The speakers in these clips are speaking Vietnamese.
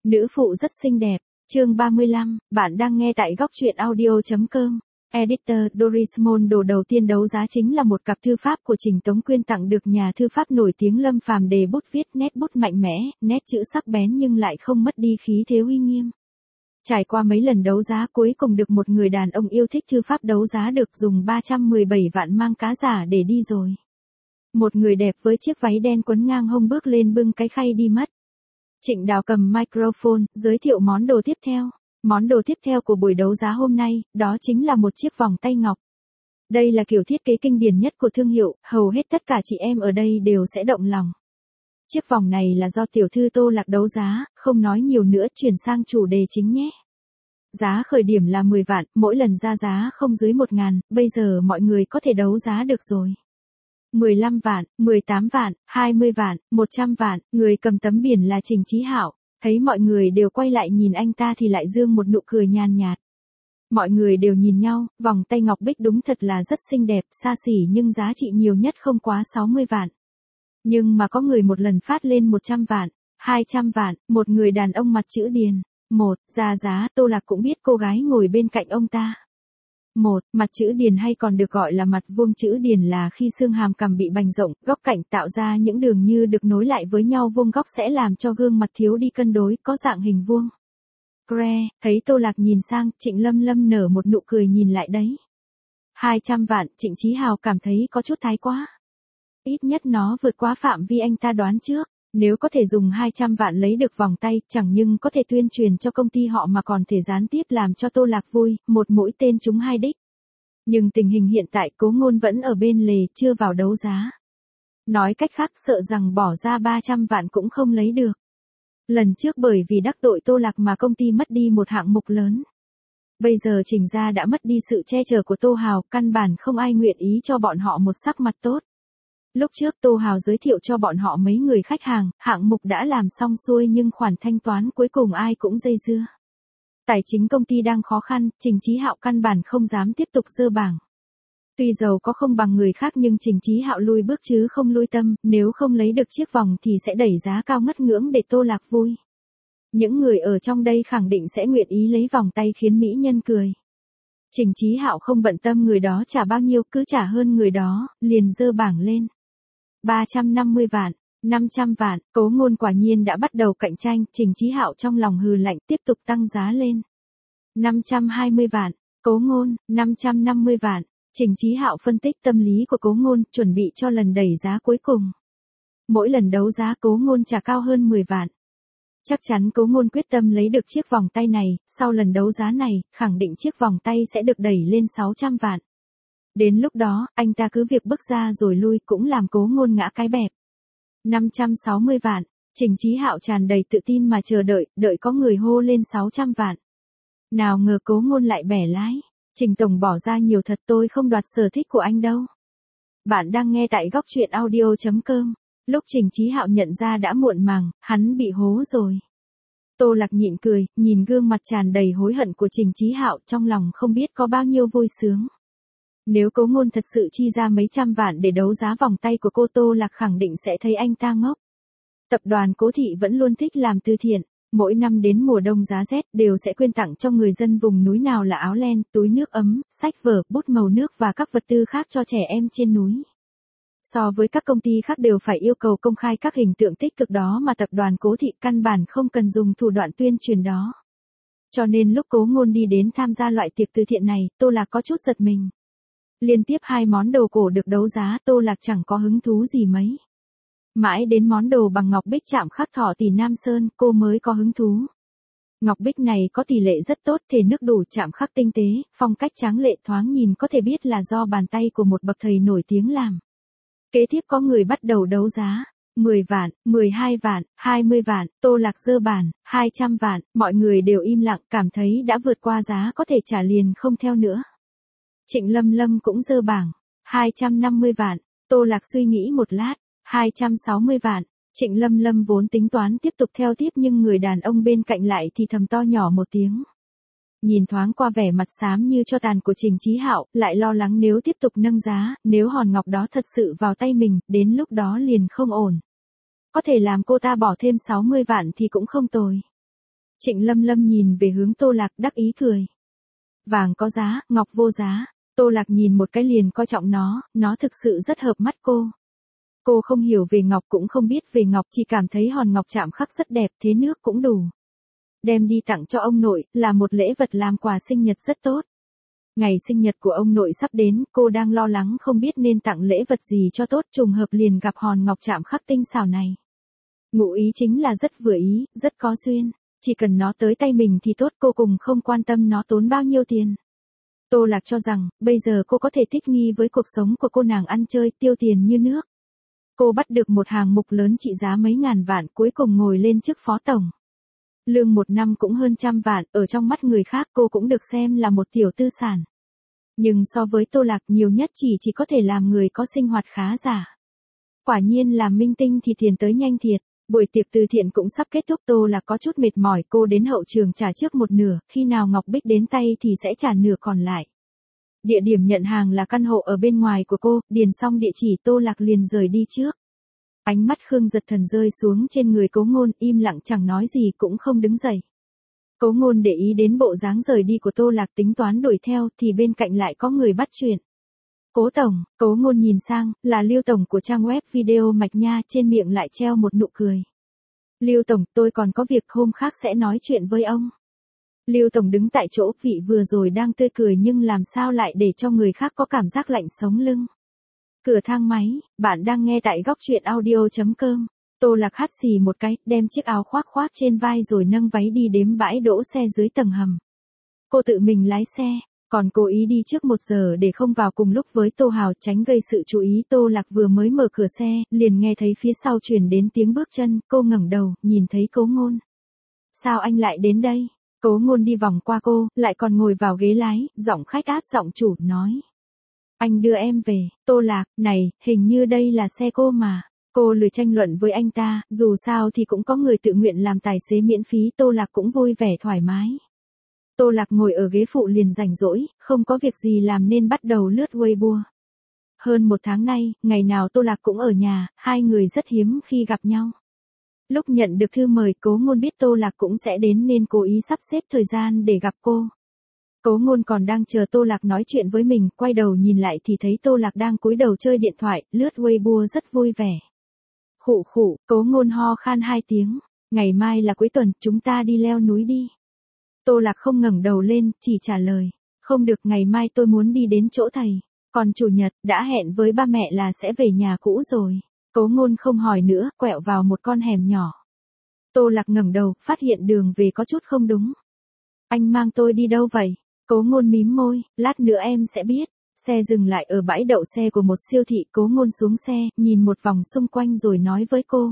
Nữ phụ rất xinh đẹp. Chương 35, bạn đang nghe tại góc truyện audio.com. Editor Dorismond đồ đầu tiên đấu giá chính là một cặp thư pháp của Trình Tống Quyên tặng được nhà thư pháp nổi tiếng Lâm Phàm đề bút viết nét bút mạnh mẽ, nét chữ sắc bén nhưng lại không mất đi khí thế uy nghiêm. Trải qua mấy lần đấu giá cuối cùng được một người đàn ông yêu thích thư pháp đấu giá được dùng 317 vạn mang cá giả để đi rồi. Một người đẹp với chiếc váy đen quấn ngang hông bước lên bưng cái khay đi mất. Trịnh Đào cầm microphone, giới thiệu món đồ tiếp theo. Món đồ tiếp theo của buổi đấu giá hôm nay, đó chính là một chiếc vòng tay ngọc. Đây là kiểu thiết kế kinh điển nhất của thương hiệu, hầu hết tất cả chị em ở đây đều sẽ động lòng. Chiếc vòng này là do tiểu thư Tô Lạc đấu giá, không nói nhiều nữa chuyển sang chủ đề chính nhé. Giá khởi điểm là 10 vạn, mỗi lần ra giá không dưới 1.000, bây giờ mọi người có thể đấu giá được rồi. 15 vạn, 18 vạn, 20 vạn, 100 vạn, người cầm tấm biển là Trình Chí Hạo, thấy mọi người đều quay lại nhìn anh ta thì lại dương một nụ cười nhàn nhạt. Mọi người đều nhìn nhau, vòng tay ngọc bích đúng thật là rất xinh đẹp, xa xỉ nhưng giá trị nhiều nhất không quá 60 vạn. Nhưng mà có người một lần phát lên 100 vạn, 200 vạn, một người đàn ông mặt chữ điền. Ra giá Tô Lạc cũng biết cô gái ngồi bên cạnh ông ta. Mặt chữ điền hay còn được gọi là mặt vuông chữ điền là khi xương hàm cằm bị bành rộng, góc cạnh tạo ra những đường như được nối lại với nhau vuông góc sẽ làm cho gương mặt thiếu đi cân đối, có dạng hình vuông. Thấy Tô Lạc nhìn sang, Trịnh Lâm Lâm nở một nụ cười nhìn lại đấy. 200 vạn, Trịnh Chí Hào cảm thấy có chút thái quá. Ít nhất nó vượt quá phạm vi anh ta đoán trước. Nếu có thể dùng 200 vạn lấy được vòng tay, chẳng nhưng có thể tuyên truyền cho công ty họ mà còn thể gián tiếp làm cho Tô Lạc vui, một mũi tên trúng hai đích. Nhưng tình hình hiện tại Cố Ngôn vẫn ở bên lề, chưa vào đấu giá. Nói cách khác sợ rằng bỏ ra 300 vạn cũng không lấy được. Lần trước bởi vì đắc tội Tô Lạc mà công ty mất đi một hạng mục lớn. Bây giờ Trình gia đã mất đi sự che chở của Tô Hào, căn bản không ai nguyện ý cho bọn họ một sắc mặt tốt. Lúc trước Tô Hào giới thiệu cho bọn họ mấy người khách hàng, hạng mục đã làm xong xuôi nhưng khoản thanh toán cuối cùng ai cũng dây dưa. Tài chính công ty đang khó khăn, Trình Chí Hạo căn bản không dám tiếp tục dơ bảng. Tuy giàu có không bằng người khác nhưng Trình Chí Hạo lui bước chứ không lui tâm, nếu không lấy được chiếc vòng thì sẽ đẩy giá cao ngất ngưỡng để Tô Lạc vui. Những người ở trong đây khẳng định sẽ nguyện ý lấy vòng tay khiến mỹ nhân cười. Trình Chí Hạo không bận tâm người đó trả bao nhiêu, cứ trả hơn người đó, liền dơ bảng lên. 350 vạn, 500 vạn, Cố Ngôn quả nhiên đã bắt đầu cạnh tranh, Trình Chí Hạo trong lòng hừ lạnh tiếp tục tăng giá lên. 520 vạn, Cố Ngôn, 550 vạn, Trình Chí Hạo phân tích tâm lý của Cố Ngôn, chuẩn bị cho lần đẩy giá cuối cùng. Mỗi lần đấu giá Cố Ngôn trả cao hơn 10 vạn. Chắc chắn Cố Ngôn quyết tâm lấy được chiếc vòng tay này, sau lần đấu giá này, khẳng định chiếc vòng tay sẽ được đẩy lên 600 vạn. Đến lúc đó, anh ta cứ việc bước ra rồi lui cũng làm Cố Ngôn ngã cái bẹp. 560 vạn, Trình Chí Hạo tràn đầy tự tin mà chờ đợi có người hô lên 600 vạn. Nào ngờ Cố Ngôn lại bẻ lái. Trình tổng bỏ ra nhiều thật, tôi không đoạt sở thích của anh đâu. Bạn đang nghe tại góc truyện audio.com. Lúc Trình Chí Hạo nhận ra đã muộn màng, hắn bị hố rồi. Tô Lạc nhịn cười, nhìn gương mặt tràn đầy hối hận của Trình Chí Hạo, trong lòng không biết có bao nhiêu vui sướng. Nếu Cố Ngôn thật sự chi ra mấy trăm vạn để đấu giá vòng tay của cô, Tô Lạc khẳng định sẽ thấy anh ta ngốc. Tập đoàn Cố Thị vẫn luôn thích làm từ thiện, mỗi năm đến mùa đông giá rét đều sẽ quyên tặng cho người dân vùng núi, nào là áo len, túi nước ấm, sách vở, bút màu nước và các vật tư khác cho trẻ em trên núi. So với các công ty khác đều phải yêu cầu công khai các hình tượng tích cực đó mà tập đoàn Cố Thị căn bản không cần dùng thủ đoạn tuyên truyền đó. Cho nên lúc Cố Ngôn đi đến tham gia loại tiệc từ thiện này, Tô Lạc có chút giật mình. Liên tiếp hai món đồ cổ được đấu giá, Tô Lạc chẳng có hứng thú gì mấy. Mãi đến món đồ bằng ngọc bích chạm khắc thỏ tỷ Nam Sơn, cô mới có hứng thú. Ngọc bích này có tỷ lệ rất tốt, thể nước đủ, chạm khắc tinh tế, phong cách tráng lệ, thoáng nhìn có thể biết là do bàn tay của một bậc thầy nổi tiếng làm. Kế tiếp có người bắt đầu đấu giá. 10 vạn, 12 vạn, 20 vạn, Tô Lạc dơ bàn, 200 vạn, mọi người đều im lặng, cảm thấy đã vượt qua giá có thể trả liền không theo nữa. Trịnh Lâm Lâm cũng dơ bảng, 250 vạn, Tô Lạc suy nghĩ một lát, 260 vạn, Trịnh Lâm Lâm vốn tính toán tiếp tục theo tiếp nhưng người đàn ông bên cạnh lại thì thầm to nhỏ một tiếng. Nhìn thoáng qua vẻ mặt xám như tro tàn của Trình Chí Hạo, lại lo lắng nếu tiếp tục nâng giá, nếu hòn ngọc đó thật sự vào tay mình, đến lúc đó liền không ổn. Có thể làm cô ta bỏ thêm 60 vạn thì cũng không tồi. Trịnh Lâm Lâm nhìn về hướng Tô Lạc đắc ý cười. Vàng có giá, ngọc vô giá. Tô Lạc nhìn một cái liền coi trọng nó thực sự rất hợp mắt cô. Cô không hiểu về ngọc cũng không biết về ngọc, chỉ cảm thấy hòn ngọc chạm khắc rất đẹp, thế nước cũng đủ. Đem đi tặng cho ông nội, là một lễ vật làm quà sinh nhật rất tốt. Ngày sinh nhật của ông nội sắp đến, cô đang lo lắng không biết nên tặng lễ vật gì cho tốt, trùng hợp liền gặp hòn ngọc chạm khắc tinh xảo này. Ngụ ý chính là rất vừa ý, rất có duyên. Chỉ cần nó tới tay mình thì tốt, cô cùng không quan tâm nó tốn bao nhiêu tiền. Tô Lạc cho rằng, bây giờ cô có thể thích nghi với cuộc sống của cô, nàng ăn chơi, tiêu tiền như nước. Cô bắt được một hàng mục lớn trị giá mấy ngàn vạn, cuối cùng ngồi lên chức phó tổng. Lương một năm cũng hơn 100 vạn, ở trong mắt người khác cô cũng được xem là một tiểu tư sản. Nhưng so với Tô Lạc nhiều nhất chỉ có thể làm người có sinh hoạt khá giả. Quả nhiên làm minh tinh thì tiền tới nhanh thiệt. Buổi tiệc từ thiện cũng sắp kết thúc, Tô Lạc có chút mệt mỏi, cô đến hậu trường trả trước một nửa, khi nào Ngọc Bích đến tay thì sẽ trả nửa còn lại. Địa điểm nhận hàng là căn hộ ở bên ngoài của cô, điền xong địa chỉ Tô Lạc liền rời đi trước. Ánh mắt Khương Giật Thần rơi xuống trên người Cố Ngôn, im lặng chẳng nói gì cũng không đứng dậy. Cố Ngôn để ý đến bộ dáng rời đi của Tô Lạc, tính toán đuổi theo thì bên cạnh lại có người bắt chuyện. Cố tổng, Cố Ngôn nhìn sang, là Lưu tổng của trang web video Mạch Nha, trên miệng lại treo một nụ cười. Lưu tổng, tôi còn có việc, hôm khác sẽ nói chuyện với ông. Lưu tổng đứng tại chỗ, vị vừa rồi đang tươi cười nhưng làm sao lại để cho người khác có cảm giác lạnh sống lưng. Cửa thang máy, bạn đang nghe tại góc truyện audio.com. Tô Lạc hắt xì một cái, đem chiếc áo khoác khoác trên vai rồi nâng váy đi đến bãi đỗ xe dưới tầng hầm. Cô tự mình lái xe. Còn cố ý đi trước 1 giờ để không vào cùng lúc với Tô Hào, tránh gây sự chú ý. Tô Lạc vừa mới mở cửa xe, liền nghe thấy phía sau truyền đến tiếng bước chân, cô ngẩng đầu, nhìn thấy Cố Ngôn. Sao anh lại đến đây? Cố Ngôn đi vòng qua cô, lại còn ngồi vào ghế lái, giọng khách át giọng chủ, nói. Anh đưa em về. Tô Lạc, này, hình như đây là xe cô mà. Cô lười tranh luận với anh ta, dù sao thì cũng có người tự nguyện làm tài xế miễn phí, Tô Lạc cũng vui vẻ thoải mái. Tô Lạc ngồi ở ghế phụ liền rảnh rỗi, không có việc gì làm nên bắt đầu lướt Weibo. Hơn 1 tháng nay, ngày nào Tô Lạc cũng ở nhà, hai người rất hiếm khi gặp nhau. Lúc nhận được thư mời, Cố Ngôn biết Tô Lạc cũng sẽ đến nên cố ý sắp xếp thời gian để gặp cô. Cố Ngôn còn đang chờ Tô Lạc nói chuyện với mình, quay đầu nhìn lại thì thấy Tô Lạc đang cúi đầu chơi điện thoại, lướt Weibo rất vui vẻ. Khụ khụ, Cố Ngôn ho khan 2 tiếng, ngày mai là cuối tuần, chúng ta đi leo núi đi. Tô Lạc không ngẩng đầu lên, chỉ trả lời, không được, ngày mai tôi muốn đi đến chỗ thầy, còn chủ nhật, đã hẹn với ba mẹ là sẽ về nhà cũ rồi. Cố Ngôn không hỏi nữa, quẹo vào một con hẻm nhỏ. Tô Lạc ngẩng đầu, phát hiện đường về có chút không đúng. Anh mang tôi đi đâu vậy? Cố Ngôn mím môi, lát nữa em sẽ biết. Xe dừng lại ở bãi đậu xe của một siêu thị, Cố Ngôn xuống xe, nhìn một vòng xung quanh rồi nói với cô.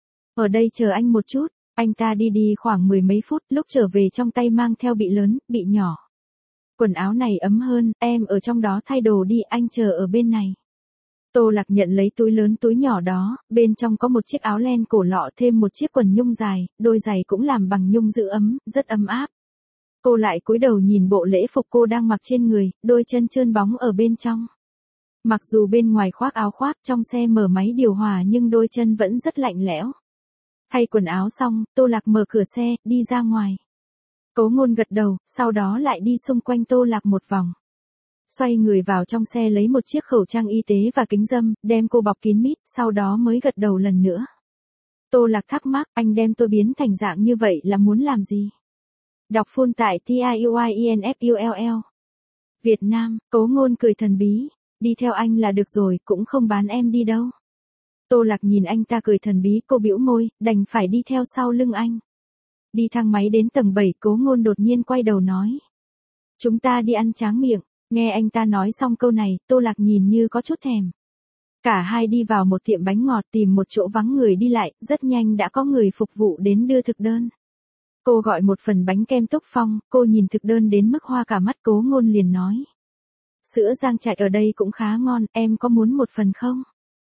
Ở đây chờ anh một chút. Anh ta đi khoảng 10 mấy phút, lúc trở về trong tay mang theo bị lớn, bị nhỏ. Quần áo này ấm hơn, em ở trong đó thay đồ đi, anh chờ ở bên này. Tô Lạc nhận lấy túi lớn túi nhỏ đó, bên trong có một chiếc áo len cổ lọ thêm một chiếc quần nhung dài, đôi giày cũng làm bằng nhung giữ ấm, rất ấm áp. Cô lại cúi đầu nhìn bộ lễ phục cô đang mặc trên người, đôi chân trơn bóng ở bên trong. Mặc dù bên ngoài khoác áo khoác, trong xe mở máy điều hòa nhưng đôi chân vẫn rất lạnh lẽo. Thay quần áo xong, Tô Lạc mở cửa xe, đi ra ngoài. Cố Ngôn gật đầu, sau đó lại đi xung quanh Tô Lạc một vòng. Xoay người vào trong xe lấy một chiếc khẩu trang y tế và kính râm, đem cô bọc kín mít, sau đó mới gật đầu lần nữa. Tô Lạc thắc mắc, anh đem tôi biến thành dạng như vậy là muốn làm gì? Đọc full tại TIUINFULL. Việt Nam, Cố Ngôn cười thần bí, đi theo anh là được rồi, cũng không bán em đi đâu. Tô Lạc nhìn anh ta cười thần bí, cô bĩu môi, đành phải đi theo sau lưng anh. Đi thang máy đến tầng 7, Cố Ngôn đột nhiên quay đầu nói. Chúng ta đi ăn tráng miệng. Nghe anh ta nói xong câu này, Tô Lạc nhìn như có chút thèm. Cả hai đi vào một tiệm bánh ngọt, tìm một chỗ vắng người đi lại, rất nhanh đã có người phục vụ đến đưa thực đơn. Cô gọi một phần bánh kem Túc Phong, cô nhìn thực đơn đến mức hoa cả mắt. Cố Ngôn liền nói. Sữa rang chạch ở đây cũng khá ngon, em có muốn một phần không?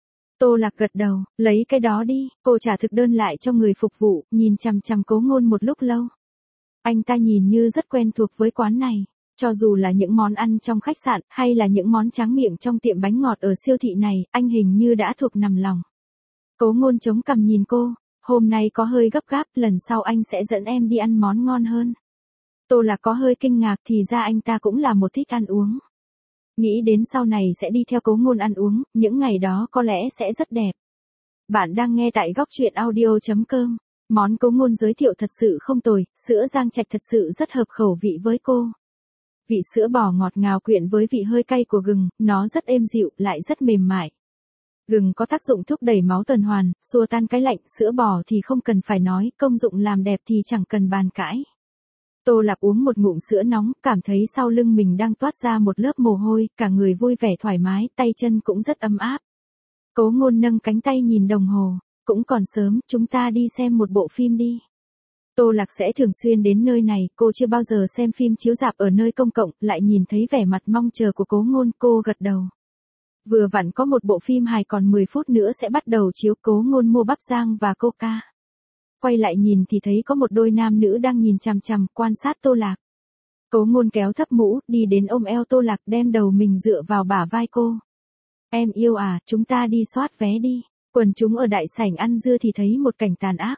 Tô Lạc gật đầu, lấy cái đó đi. Cô trả thực đơn lại cho người phục vụ, nhìn chằm chằm Cố Ngôn một lúc lâu. Anh ta nhìn như rất quen thuộc với quán này. Cho dù là những món ăn trong khách sạn, hay là những món tráng miệng trong tiệm bánh ngọt ở siêu thị này, anh hình như đã thuộc nằm lòng. Cố Ngôn chống cằm nhìn cô, Hôm nay có hơi gấp gáp, lần sau anh sẽ dẫn em đi ăn món ngon hơn. Tô Lạc có hơi kinh ngạc, thì ra anh ta cũng là một thích ăn uống. Nghĩ đến sau này sẽ đi theo Cố Ngôn ăn uống, những ngày đó có lẽ sẽ rất đẹp. Bạn đang nghe tại góc truyện audio.com. Món Cố Ngôn giới thiệu thật sự không tồi, sữa Giang Trạch thật sự rất hợp khẩu vị với cô. Vị sữa bò ngọt ngào quyện với vị hơi cay của gừng, nó rất êm dịu, lại rất mềm mại. Gừng có tác dụng thúc đẩy máu tuần hoàn, xua tan cái lạnh, sữa bò thì không cần phải nói, công dụng làm đẹp thì chẳng cần bàn cãi. Tô Lạc uống một ngụm sữa nóng, cảm thấy sau lưng mình đang toát ra một lớp mồ hôi, cả người vui vẻ thoải mái, tay chân cũng rất ấm áp. Cố Ngôn nâng cánh tay nhìn đồng hồ, cũng còn sớm, chúng ta đi xem một bộ phim đi. Tô Lạc sẽ thường xuyên đến nơi này, cô chưa bao giờ xem phim chiếu rạp ở nơi công cộng, lại nhìn thấy vẻ mặt mong chờ của Cố Ngôn, cô gật đầu. Vừa vặn có một bộ phim hài còn 10 phút nữa sẽ bắt đầu chiếu, Cố Ngôn mua bắp rang và coca. Quay lại nhìn thì thấy có một đôi nam nữ đang nhìn chằm chằm, quan sát Tô Lạc. Cố Ngôn kéo thấp mũ, đi đến ôm eo Tô Lạc, đem đầu mình dựa vào bả vai cô. Em yêu à, chúng ta đi soát vé đi. Quần chúng ở đại sảnh ăn dưa thì thấy một cảnh tàn ác.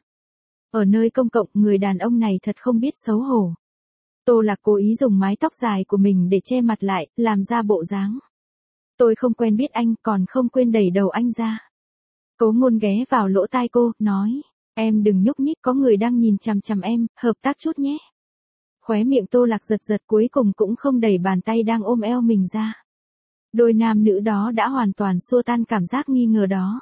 Ở nơi công cộng, người đàn ông này thật không biết xấu hổ. Tô Lạc cố ý dùng mái tóc dài của mình để che mặt lại, làm ra bộ dáng. Tôi không quen biết anh, còn không quên đẩy đầu anh ra. Cố Ngôn ghé vào lỗ tai cô, nói. Em đừng nhúc nhích, có người đang nhìn chằm chằm em, hợp tác chút nhé. Khóe miệng Tô Lạc giật giật, cuối cùng cũng không đẩy bàn tay đang ôm eo mình ra. Đôi nam nữ đó đã hoàn toàn xua tan cảm giác nghi ngờ đó.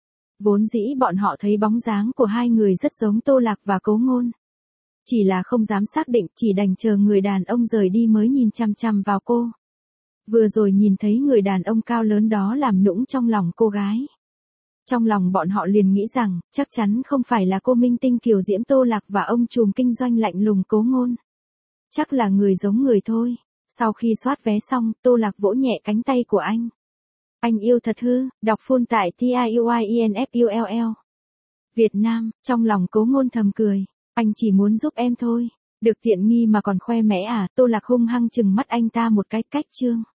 Vốn dĩ bọn họ thấy bóng dáng của hai người rất giống Tô Lạc và Cố Ngôn. Chỉ là không dám xác định, chỉ đành chờ người đàn ông rời đi mới nhìn chằm chằm vào cô. Vừa rồi nhìn thấy người đàn ông cao lớn đó làm nũng trong lòng cô gái. Trong lòng bọn họ liền nghĩ rằng, chắc chắn không phải là cô minh tinh kiều diễm Tô Lạc và ông trùm kinh doanh lạnh lùng Cố Ngôn. Chắc là người giống người thôi. Sau khi soát vé xong, Tô Lạc vỗ nhẹ cánh tay của anh. Anh yêu thật hư, đọc full tại TIUIENFULL. Việt Nam, trong lòng Cố Ngôn thầm cười. Anh chỉ muốn giúp em thôi. Được tiện nghi mà còn khoe mẽ à, Tô Lạc hung hăng chừng mắt anh ta một cái, cách chương.